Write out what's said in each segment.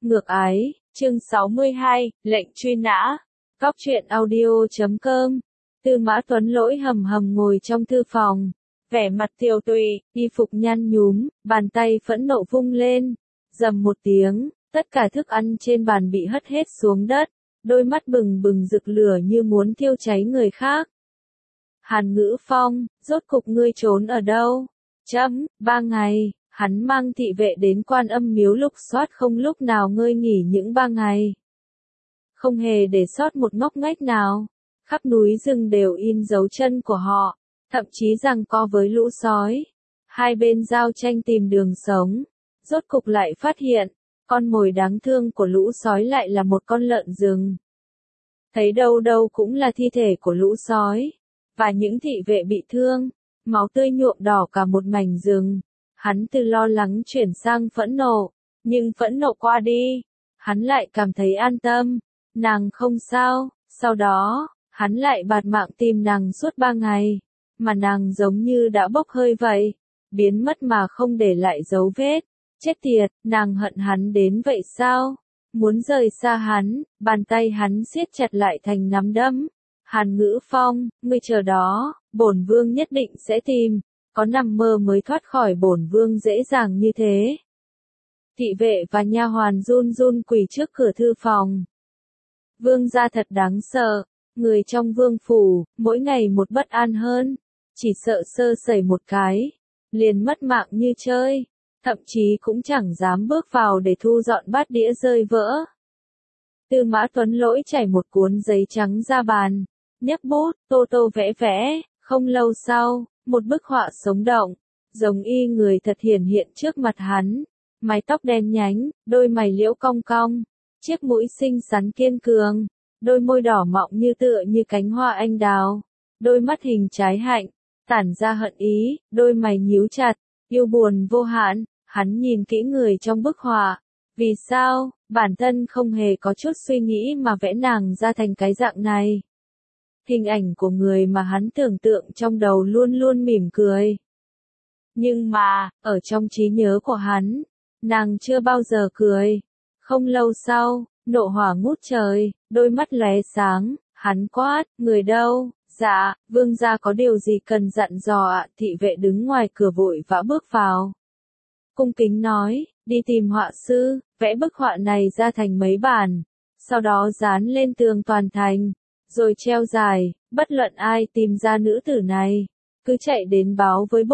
Ngược ái, chương 62, lệnh truy nã. Cóc truyện audio.com. Tư Mã Tuấn Lỗi hầm hầm ngồi trong thư phòng, vẻ mặt tiều tụy, y phục nhăn nhúm, bàn tay phẫn nộ vung lên, rầm một tiếng, tất cả thức ăn trên bàn bị hất hết xuống đất, đôi mắt bừng bừng rực lửa như muốn thiêu cháy người khác. Hàn Ngữ Phong, rốt cục ngươi trốn ở đâu? 3 ngày, hắn mang thị vệ đến Quan Âm miếu lục soát không lúc nào ngơi nghỉ những 3 ngày. Không hề để sót một ngóc ngách nào, khắp núi rừng đều in dấu chân của họ, thậm chí giằng co với lũ sói. Hai bên giao tranh tìm đường sống, rốt cục lại phát hiện, con mồi đáng thương của lũ sói lại là một con lợn rừng. Thấy đâu đâu cũng là thi thể của lũ sói, và những thị vệ bị thương, máu tươi nhuộm đỏ cả một mảnh rừng. Hắn từ lo lắng chuyển sang phẫn nộ, nhưng phẫn nộ qua đi, hắn lại cảm thấy an tâm, nàng không sao. Sau đó, hắn lại bạt mạng tìm nàng suốt 3 ngày, mà nàng giống như đã bốc hơi vậy, biến mất mà không để lại dấu vết. Chết tiệt, nàng hận hắn đến vậy sao? Muốn rời xa hắn, bàn tay hắn siết chặt lại thành nắm đấm. Hàn Ngữ Phong, ngươi chờ đó, bổn vương nhất định sẽ tìm, có nằm mơ mới thoát khỏi bổn vương dễ dàng như thế. Thị vệ và nha hoàn run run quỳ trước cửa thư phòng. Vương gia thật đáng sợ, người trong vương phủ, mỗi ngày một bất an hơn, chỉ sợ sơ sẩy một cái, liền mất mạng như chơi, thậm chí cũng chẳng dám bước vào để thu dọn bát đĩa rơi vỡ. Tư Mã Tuấn Lỗi chảy một cuốn giấy trắng ra bàn, nhấc bút, tô tô vẽ vẽ, không lâu sau, một bức họa sống động, giống y người thật hiển hiện trước mặt hắn, mái tóc đen nhánh, đôi mày liễu cong cong, chiếc mũi xinh xắn kiên cường, đôi môi đỏ mọng như tựa như cánh hoa anh đào, đôi mắt hình trái hạnh, tản ra hận ý, đôi mày nhíu chặt, yêu buồn vô hạn. Hắn nhìn kỹ người trong bức họa, vì sao, bản thân không hề có chút suy nghĩ mà vẽ nàng ra thành cái dạng này. Hình ảnh của người mà hắn tưởng tượng trong đầu luôn luôn mỉm cười. Nhưng mà, ở trong trí nhớ của hắn, nàng chưa bao giờ cười. Không lâu sau, nộ hỏa ngút trời, đôi mắt lóe sáng, hắn quát, người đâu? Dạ, vương gia có điều gì cần dặn dò ạ? Thị vệ đứng ngoài cửa vội vã bước vào. Cung kính nói, đi tìm họa sư, vẽ bức họa này ra thành mấy bản, sau đó dán lên tường toàn thành, rồi treo dài, bất luận ai tìm ra nữ tử này, cứ chạy đến báo với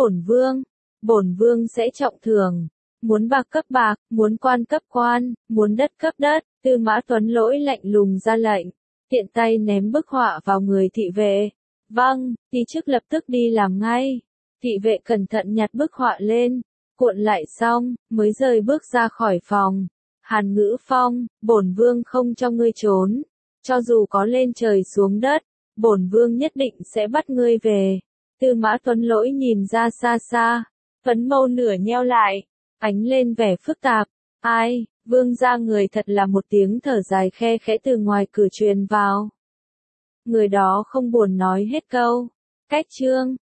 bổn vương sẽ trọng thưởng, muốn bạc cấp bạc, muốn quan cấp quan, muốn đất cấp đất. Tư Mã Tuấn Lỗi lạnh lùng ra lệnh, tiện tay ném bức họa vào người thị vệ. Vâng, đi trước lập tức đi làm ngay. Thị vệ cẩn thận nhặt bức họa lên, cuộn lại xong, mới rời bước ra khỏi phòng. Hàn Ngữ Phong, bổn vương không cho ngươi trốn, cho dù có lên trời xuống đất, bổn vương nhất định sẽ bắt ngươi về. Tư Mã Tuấn Lỗi nhìn ra xa xa, phấn mâu nửa nheo lại, ánh lên vẻ phức tạp. Ai, vương gia người thật là một tiếng thở dài khe khẽ từ ngoài cửa truyền vào. Người đó không buồn nói hết câu. Cách chương